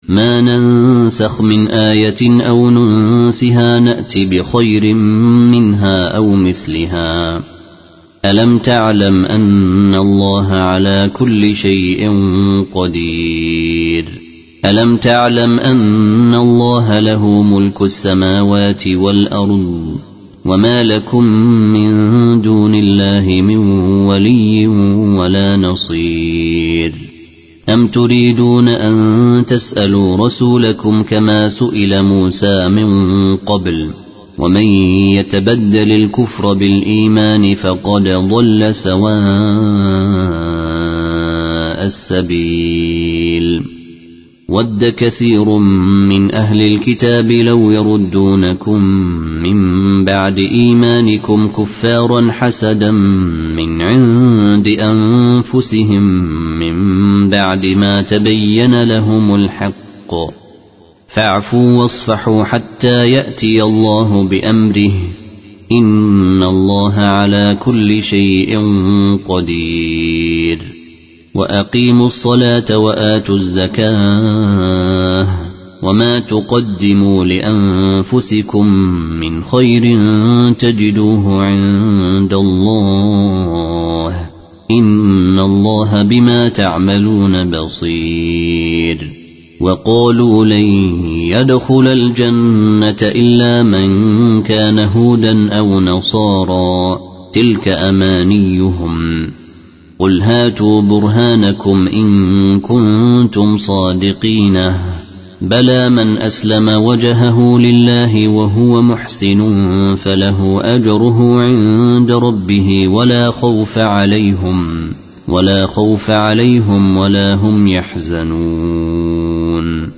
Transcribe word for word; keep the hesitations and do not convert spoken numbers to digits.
ما ننسخ من آية أو ننسها نأت بخير منها أو مثلها ألم تعلم أن الله على كل شيء قدير ألم تعلم أن الله له ملك السماوات والأرض وما لكم من دون الله من ولي ولا نصير أم تريدون أن تسألوا رسولكم كما سئل موسى من قبل ومن يتبدل الكفر بالإيمان فقد ضل سواء السبيل ود كثير من أهل الكتاب لو يردونكم من بعد إيمانكم كفارا حسدا من عند أنفسهم من بعد ما تبين لهم الحق فاعفوا واصفحوا حتى يأتي الله بأمره إن الله على كل شيء قدير وأقيموا الصلاة وآتوا الزكاة وما تقدموا لأنفسكم من خير تجدوه عند الله إن الله بما تعملون بصير وقالوا لن يدخل الجنة إلا من كان هودا أو نصارى تلك أمانيهم قل هاتوا برهانكم إن كنتم صادقين بلى من أسلم وجهه لله وهو محسن فله أجره عند ربه ولا خوف عليهم ولا خوف عليهم ولا هم يحزنون